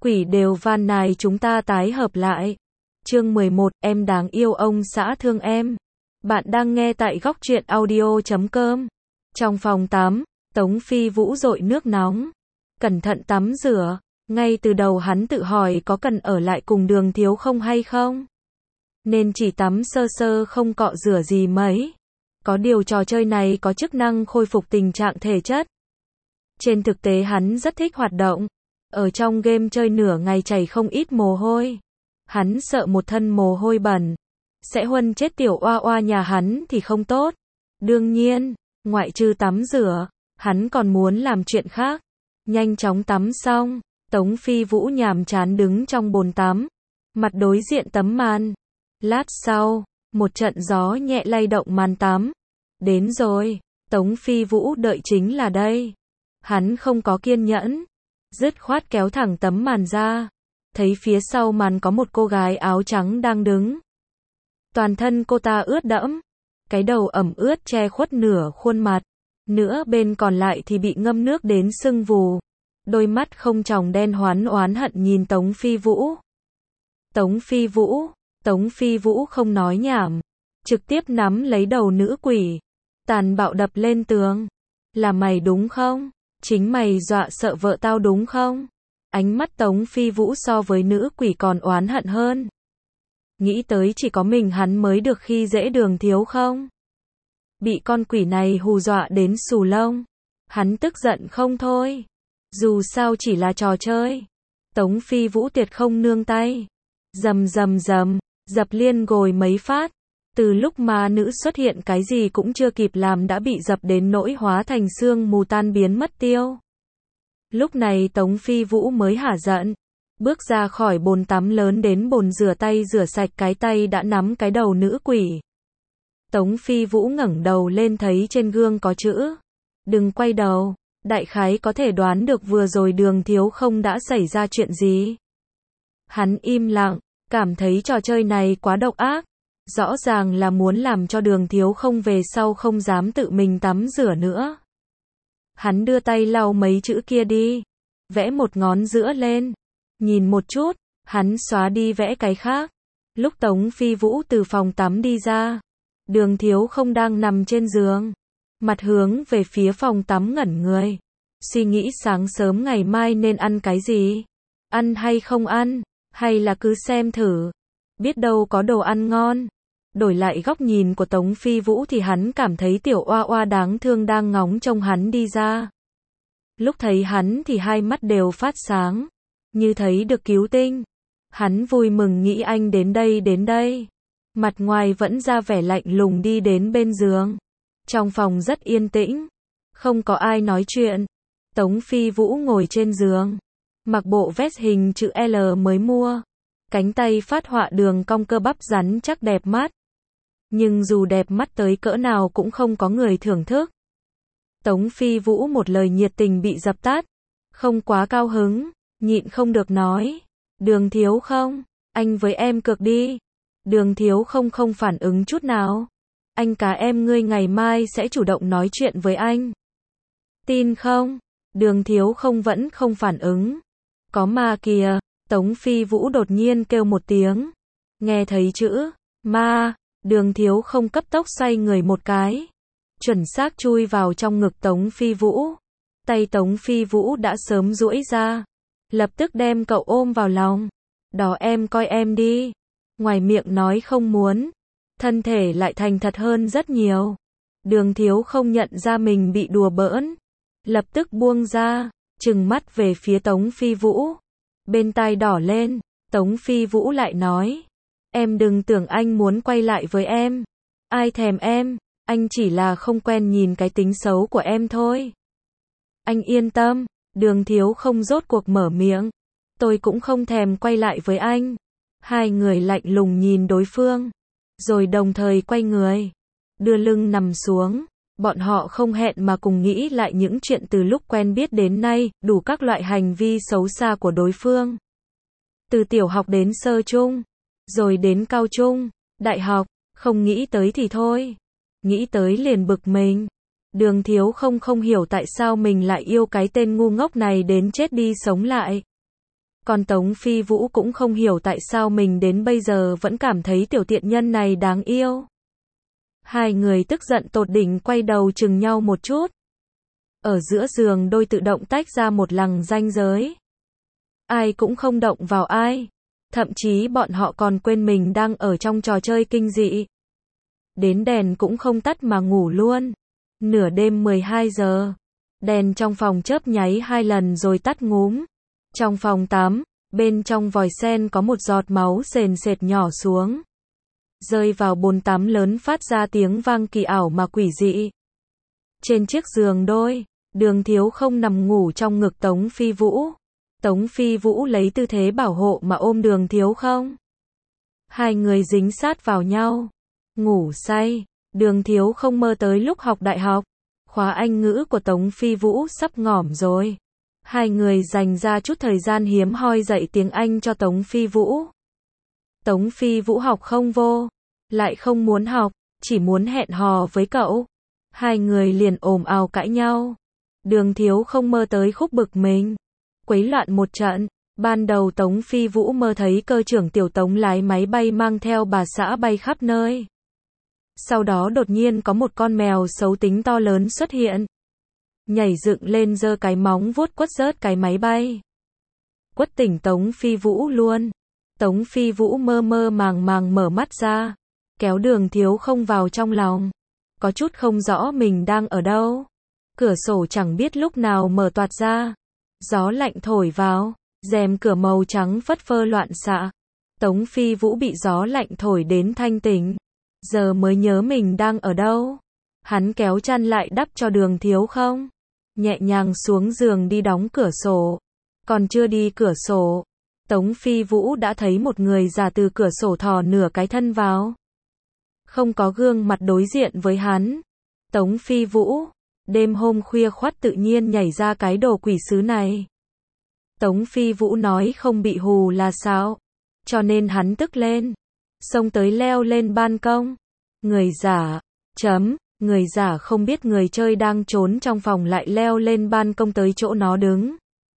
Quỷ đều van nài chúng ta tái hợp lại. Chương 11, em đáng yêu ông xã thương em. Bạn đang nghe tại góc truyện audio.com. Trong phòng tắm, Tống Phi Vũ dội nước nóng. Cẩn thận tắm rửa. Ngay từ đầu hắn tự hỏi có cần ở lại cùng Đường Thiếu không hay không. Nên chỉ tắm sơ sơ không cọ rửa gì mấy. Có điều trò chơi này có chức năng khôi phục tình trạng thể chất. Trên thực tế hắn rất thích hoạt động. Ở trong game chơi nửa ngày chảy không ít mồ hôi. Hắn sợ một thân mồ hôi bẩn sẽ huân chết tiểu oa oa nhà hắn thì không tốt. Đương nhiên, ngoại trừ tắm rửa, hắn còn muốn làm chuyện khác. Nhanh chóng tắm xong, Tống Phi Vũ nhàm chán đứng trong bồn tắm, mặt đối diện tấm màn. Lát sau, một trận gió nhẹ lay động màn tắm. Đến rồi, Tống Phi Vũ đợi chính là đây. Hắn không có kiên nhẫn, dứt khoát kéo thẳng tấm màn ra. Thấy phía sau màn có một cô gái áo trắng đang đứng. Toàn thân cô ta ướt đẫm, cái đầu ẩm ướt che khuất nửa khuôn mặt, nửa bên còn lại thì bị ngâm nước đến sưng vù. Đôi mắt không tròng đen hoán oán hận nhìn Tống Phi Vũ. Tống Phi Vũ không nói nhảm, trực tiếp nắm lấy đầu nữ quỷ, tàn bạo đập lên tường. Là mày đúng không? Chính mày dọa sợ vợ tao đúng không? Ánh mắt Tống Phi Vũ so với nữ quỷ còn oán hận hơn. Nghĩ tới chỉ có mình hắn mới được khi dễ Đường Thiếu không? Bị con quỷ này hù dọa đến xù lông. Hắn tức giận không thôi. Dù sao chỉ là trò chơi. Tống Phi Vũ tuyệt không nương tay. Rầm rầm rầm, dập liên gồi mấy phát. Từ lúc ma nữ xuất hiện cái gì cũng chưa kịp làm đã bị dập đến nỗi hóa thành sương mù tan biến mất tiêu. Lúc này Tống Phi Vũ mới hả giận, bước ra khỏi bồn tắm lớn đến bồn rửa tay rửa sạch cái tay đã nắm cái đầu nữ quỷ. Tống Phi Vũ ngẩng đầu lên thấy trên gương có chữ. Đừng quay đầu, đại khái có thể đoán được vừa rồi Đường Thiếu không đã xảy ra chuyện gì. Hắn im lặng, cảm thấy trò chơi này quá độc ác. Rõ ràng là muốn làm cho Đường Thiếu không về sau không dám tự mình tắm rửa nữa. Hắn đưa tay lau mấy chữ kia đi, vẽ một ngón giữa lên, nhìn một chút, hắn xóa đi vẽ cái khác. Lúc Tống Phi Vũ từ phòng tắm đi ra, Đường Thiếu không đang nằm trên giường, mặt hướng về phía phòng tắm ngẩn người, suy nghĩ sáng sớm ngày mai nên ăn cái gì, ăn hay không ăn, hay là cứ xem thử, biết đâu có đồ ăn ngon. Đổi lại góc nhìn của Tống Phi Vũ thì hắn cảm thấy tiểu oa oa đáng thương đang ngóng trông hắn đi ra. Lúc thấy hắn thì hai mắt đều phát sáng, như thấy được cứu tinh. Hắn vui mừng nghĩ anh đến đây. Mặt ngoài vẫn ra vẻ lạnh lùng đi đến bên giường. Trong phòng rất yên tĩnh, không có ai nói chuyện. Tống Phi Vũ ngồi trên giường, mặc bộ vest hình chữ L mới mua. Cánh tay phát họa đường cong cơ bắp rắn chắc đẹp mắt. Nhưng dù đẹp mắt tới cỡ nào cũng không có người thưởng thức. Tống Phi Vũ một lời nhiệt tình bị dập tắt. Không quá cao hứng, nhịn không được nói. Đường Thiếu không, anh với em cược đi. Đường Thiếu không phản ứng chút nào. Anh cá em ngươi ngày mai sẽ chủ động nói chuyện với anh. Tin không? Đường Thiếu không vẫn không phản ứng. Có ma kìa, Tống Phi Vũ đột nhiên kêu một tiếng. Nghe thấy chữ ma, Đường Thiếu không cấp tốc xoay người một cái, chuẩn xác chui vào trong ngực Tống Phi Vũ. Tay Tống Phi Vũ đã sớm duỗi ra, lập tức đem cậu ôm vào lòng. Đó em coi em đi. Ngoài miệng nói không muốn, thân thể lại thành thật hơn rất nhiều. Đường Thiếu không nhận ra mình bị đùa bỡn, lập tức buông ra, trừng mắt về phía Tống Phi Vũ. Bên tai đỏ lên, Tống Phi Vũ lại nói. Em đừng tưởng anh muốn quay lại với em. Ai thèm em, anh chỉ là không quen nhìn cái tính xấu của em thôi. Anh yên tâm, Đường Thiếu không rốt cuộc mở miệng. Tôi cũng không thèm quay lại với anh. Hai người lạnh lùng nhìn đối phương, rồi đồng thời quay người, đưa lưng nằm xuống. Bọn họ không hẹn mà cùng nghĩ lại những chuyện từ lúc quen biết đến nay, đủ các loại hành vi xấu xa của đối phương. Từ tiểu học đến sơ trung, rồi đến cao trung, đại học, không nghĩ tới thì thôi. Nghĩ tới liền bực mình. Đường Thiếu không hiểu tại sao mình lại yêu cái tên ngu ngốc này đến chết đi sống lại. Còn Tống Phi Vũ cũng không hiểu tại sao mình đến bây giờ vẫn cảm thấy tiểu tiện nhân này đáng yêu. Hai người tức giận tột đỉnh quay đầu chừng nhau một chút. Ở giữa giường đôi tự động tách ra một lằng ranh giới. Ai cũng không động vào ai. Thậm chí bọn họ còn quên mình đang ở trong trò chơi kinh dị. Đến đèn cũng không tắt mà ngủ luôn. Nửa đêm 12 giờ. Đèn trong phòng chớp nháy 2 lần rồi tắt ngúm. Trong phòng tắm, bên trong vòi sen có một giọt máu sền sệt nhỏ xuống. Rơi vào bồn tắm lớn phát ra tiếng vang kỳ ảo mà quỷ dị. Trên chiếc giường đôi, Đường Thiếu Không nằm ngủ trong ngực Tống Phi Vũ. Tống Phi Vũ lấy tư thế bảo hộ mà ôm Đường Thiếu Không. Hai người dính sát vào nhau. Ngủ say. Đường Thiếu Không mơ tới lúc học đại học. Khóa Anh ngữ của Tống Phi Vũ sắp ngỏm rồi. Hai người dành ra chút thời gian hiếm hoi dạy tiếng Anh cho Tống Phi Vũ. Tống Phi Vũ học không vô. Lại không muốn học. Chỉ muốn hẹn hò với cậu. Hai người liền ồm ào cãi nhau. Đường Thiếu Không mơ tới khúc bực mình. Quấy loạn một trận. Ban đầu Tống Phi Vũ mơ thấy cơ trưởng Tiểu Tống lái máy bay mang theo bà xã bay khắp nơi. Sau đó đột nhiên có một con mèo xấu tính to lớn xuất hiện. Nhảy dựng lên giơ cái móng vuốt quất rớt cái máy bay. Quất tỉnh Tống Phi Vũ luôn. Tống Phi Vũ mơ mơ màng màng mở mắt ra. Kéo Đường Thiếu Không vào trong lòng. Có chút không rõ mình đang ở đâu. Cửa sổ chẳng biết lúc nào mở toạc ra. Gió lạnh thổi vào. Rèm cửa màu trắng phất phơ loạn xạ. Tống Phi Vũ bị gió lạnh thổi đến thanh tỉnh. Giờ mới nhớ mình đang ở đâu. Hắn kéo chăn lại đắp cho Đường Thiếu Không. Nhẹ nhàng xuống giường đi đóng cửa sổ. Còn chưa đi cửa sổ. Tống Phi Vũ đã thấy một người già từ cửa sổ thò nửa cái thân vào. Không có gương mặt đối diện với hắn. Tống Phi Vũ. Đêm hôm khuya khoắt tự nhiên nhảy ra cái đồ quỷ sứ này. Tống Phi Vũ nói không bị hù là sao. Cho nên hắn tức lên. Xông tới leo lên ban công. Người giả. Người giả không biết người chơi đang trốn trong phòng lại leo lên ban công tới chỗ nó đứng.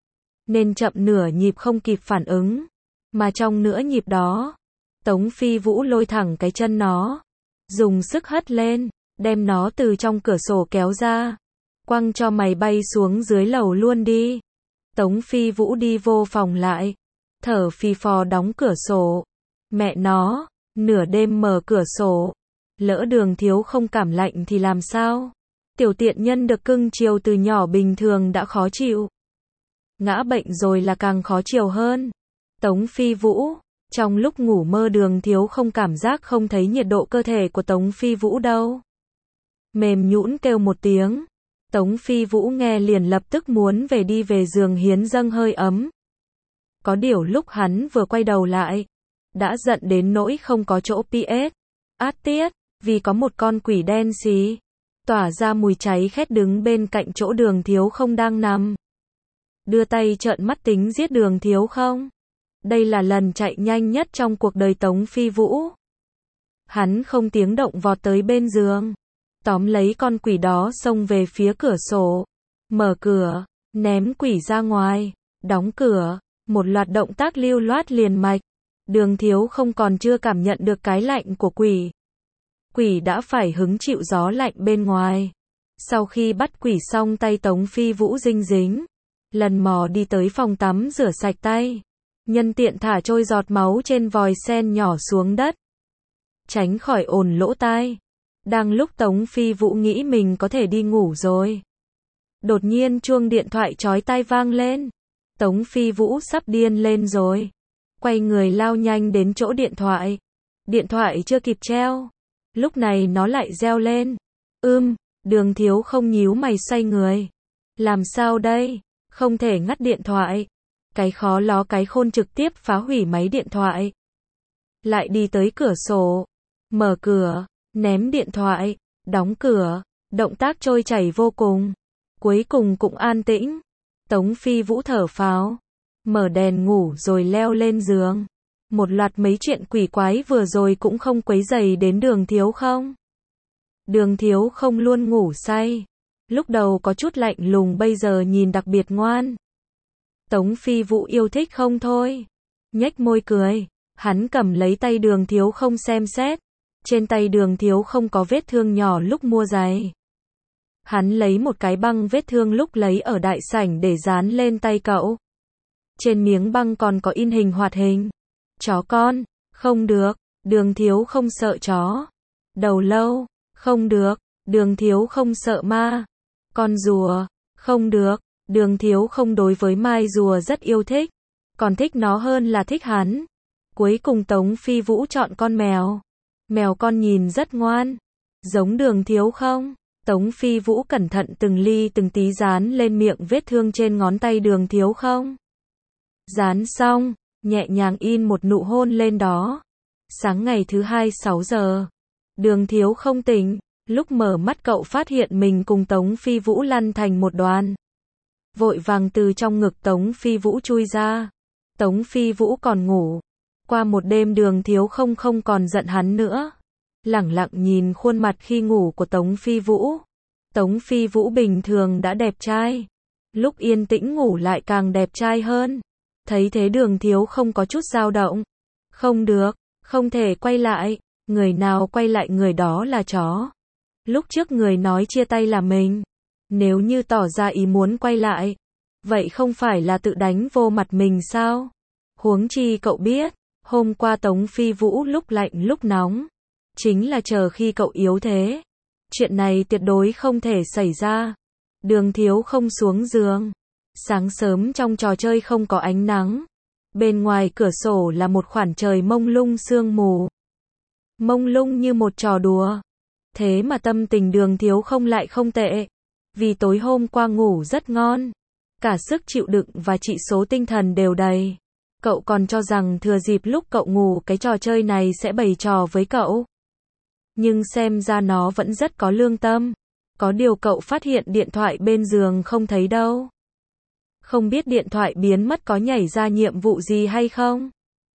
Nên chậm nửa nhịp không kịp phản ứng. Mà trong nửa nhịp đó, Tống Phi Vũ lôi thẳng cái chân nó. Dùng sức hất lên, đem nó từ trong cửa sổ kéo ra. Quăng cho mày bay xuống dưới lầu luôn đi. Tống Phi Vũ đi vô phòng lại. Thở phì phò đóng cửa sổ. Mẹ nó, nửa đêm mở cửa sổ. Lỡ Đường Thiếu Không cảm lạnh thì làm sao? Tiểu tiện nhân được cưng chiều từ nhỏ bình thường đã khó chịu. Ngã bệnh rồi là càng khó chịu hơn. Tống Phi Vũ. Trong lúc ngủ mơ Đường Thiếu Không cảm giác không thấy nhiệt độ cơ thể của Tống Phi Vũ đâu. Mềm nhũn kêu một tiếng. Tống Phi Vũ nghe liền lập tức muốn đi về giường hiến dâng hơi ấm. Có điều lúc hắn vừa quay đầu lại. Đã giận đến nỗi không có chỗ PS. Át tiết. Vì có một con quỷ đen xí. Tỏa ra mùi cháy khét đứng bên cạnh chỗ Đường Thiếu Không đang nằm. Đưa tay trợn mắt tính giết Đường Thiếu Không. Đây là lần chạy nhanh nhất trong cuộc đời Tống Phi Vũ. Hắn không tiếng động vọt tới bên giường. Tóm lấy con quỷ đó xông về phía cửa sổ. Mở cửa. Ném quỷ ra ngoài. Đóng cửa. Một loạt động tác lưu loát liền mạch. Đường Thiếu Không còn chưa cảm nhận được cái lạnh của quỷ. Quỷ đã phải hứng chịu gió lạnh bên ngoài. Sau khi bắt quỷ xong tay Tống Phi Vũ dinh dính. Lần mò đi tới phòng tắm rửa sạch tay. Nhân tiện thả trôi giọt máu trên vòi sen nhỏ xuống đất. Tránh khỏi ồn lỗ tai. Đang lúc Tống Phi Vũ nghĩ mình có thể đi ngủ rồi. Đột nhiên chuông điện thoại chói tai vang lên. Tống Phi Vũ sắp điên lên rồi. Quay người lao nhanh đến chỗ điện thoại. Điện thoại chưa kịp treo. Lúc này nó lại reo lên. Đường Thiếu Không nhíu mày xoay người. Làm sao đây? Không thể ngắt điện thoại. Cái khó ló cái khôn trực tiếp phá hủy máy điện thoại. Lại đi tới cửa sổ. Mở cửa. Ném điện thoại. Đóng cửa. Động tác trôi chảy vô cùng. Cuối cùng cũng an tĩnh. Tống Phi Vũ thở phào. Mở đèn ngủ rồi leo lên giường. Một loạt mấy chuyện quỷ quái vừa rồi cũng không quấy rầy đến Đường Thiếu Không. Đường Thiếu Không luôn ngủ say. Lúc đầu có chút lạnh lùng bây giờ nhìn đặc biệt ngoan. Tống Phi Vũ yêu thích không thôi. Nhếch môi cười. Hắn cầm lấy tay Đường Thiếu Không xem xét. Trên tay Đường Thiếu Không có vết thương nhỏ lúc mua giày. Hắn lấy một cái băng vết thương lúc lấy ở đại sảnh để dán lên tay cậu. Trên miếng băng còn có in hình hoạt hình. Chó con, không được, Đường Thiếu Không sợ chó. Đầu lâu, không được, Đường Thiếu Không sợ ma. Con rùa, không được, Đường Thiếu Không đối với mai rùa rất yêu thích. Còn thích nó hơn là thích hắn. Cuối cùng Tống Phi Vũ chọn con mèo. Mèo con nhìn rất ngoan. Giống Đường Thiếu Không. Tống Phi Vũ cẩn thận từng ly từng tí dán lên miệng vết thương trên ngón tay Đường Thiếu Không. Dán xong, nhẹ nhàng in một nụ hôn lên đó. Sáng ngày thứ hai 6 giờ. Đường Thiếu Không tỉnh. Lúc mở mắt cậu phát hiện mình cùng Tống Phi Vũ lăn thành một đoàn. Vội vàng từ trong ngực Tống Phi Vũ chui ra. Tống Phi Vũ còn ngủ. Qua một đêm Đường Thiếu Không không còn giận hắn nữa. Lẳng lặng nhìn khuôn mặt khi ngủ của Tống Phi Vũ. Tống Phi Vũ bình thường đã đẹp trai. Lúc yên tĩnh ngủ lại càng đẹp trai hơn. Thấy thế Đường Thiếu Không có chút dao động. Không được, không thể quay lại. Người nào quay lại người đó là chó. Lúc trước người nói chia tay là mình. Nếu như tỏ ra ý muốn quay lại, vậy không phải là tự đánh vô mặt mình sao? Huống chi cậu biết, hôm qua Tống Phi Vũ lúc lạnh lúc nóng. Chính là chờ khi cậu yếu thế. Chuyện này tuyệt đối không thể xảy ra. Đường Thiếu Không xuống giường. Sáng sớm trong trò chơi không có ánh nắng. Bên ngoài cửa sổ là một khoảng trời mông lung sương mù. Mông lung như một trò đùa. Thế mà tâm tình Đường Thiếu Không lại không tệ. Vì tối hôm qua ngủ rất ngon. Cả sức chịu đựng và chỉ số tinh thần đều đầy. Cậu còn cho rằng thừa dịp lúc cậu ngủ cái trò chơi này sẽ bày trò với cậu. Nhưng xem ra nó vẫn rất có lương tâm. Có điều cậu phát hiện điện thoại bên giường không thấy đâu. Không biết điện thoại biến mất có nhảy ra nhiệm vụ gì hay không?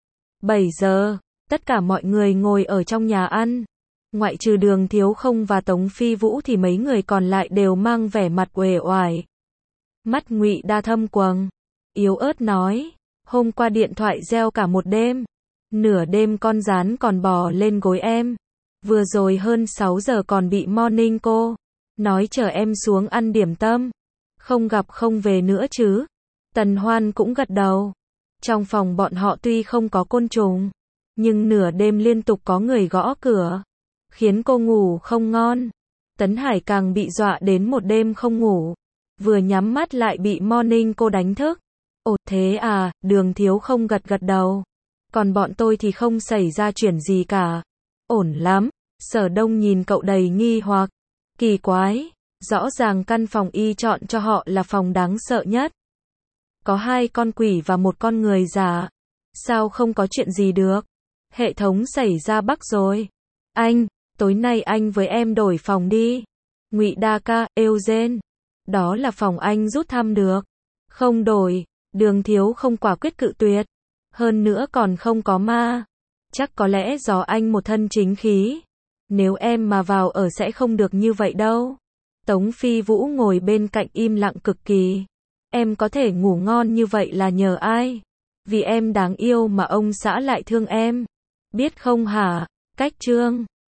7 giờ, tất cả mọi người ngồi ở trong nhà ăn. Ngoại trừ Đường Thiếu Không và Tống Phi Vũ thì mấy người còn lại đều mang vẻ mặt uể oải. Mắt Ngụy Đa thâm quầng, yếu ớt nói, hôm qua điện thoại reo cả một đêm. Nửa đêm con gián còn bò lên gối em. Vừa rồi hơn 6 giờ còn bị morning cô nói chờ em xuống ăn điểm tâm. Không gặp không về nữa chứ? Tần Hoan cũng gật đầu. Trong phòng bọn họ tuy không có côn trùng, nhưng nửa đêm liên tục có người gõ cửa, khiến cô ngủ không ngon. Tấn Hải càng bị dọa đến một đêm không ngủ. Vừa nhắm mắt lại bị morning cô đánh thức. Ồ thế à, Đường Thiếu Không gật gật đầu. Còn bọn tôi thì không xảy ra chuyện gì cả. Ổn lắm. Sở Đông nhìn cậu đầy nghi hoặc. Kỳ quái. Rõ ràng căn phòng y chọn cho họ là phòng đáng sợ nhất. Có 2 con quỷ và 1 con người già. Sao không có chuyện gì được? Hệ thống xảy ra bug rồi. Anh, tối nay anh với em đổi phòng đi. Ngụy Đa ca, Eugene. Đó là phòng anh rút thăm được. Không đổi. Đường Thiếu Không quả quyết cự tuyệt. Hơn nữa còn không có ma. Chắc có lẽ do anh một thân chính khí. Nếu em mà vào ở sẽ không được như vậy đâu. Tống Phi Vũ ngồi bên cạnh im lặng cực kỳ. Em có thể ngủ ngon như vậy là nhờ ai? Vì em đáng yêu mà ông xã lại thương em. Biết không hả? Cách Trương.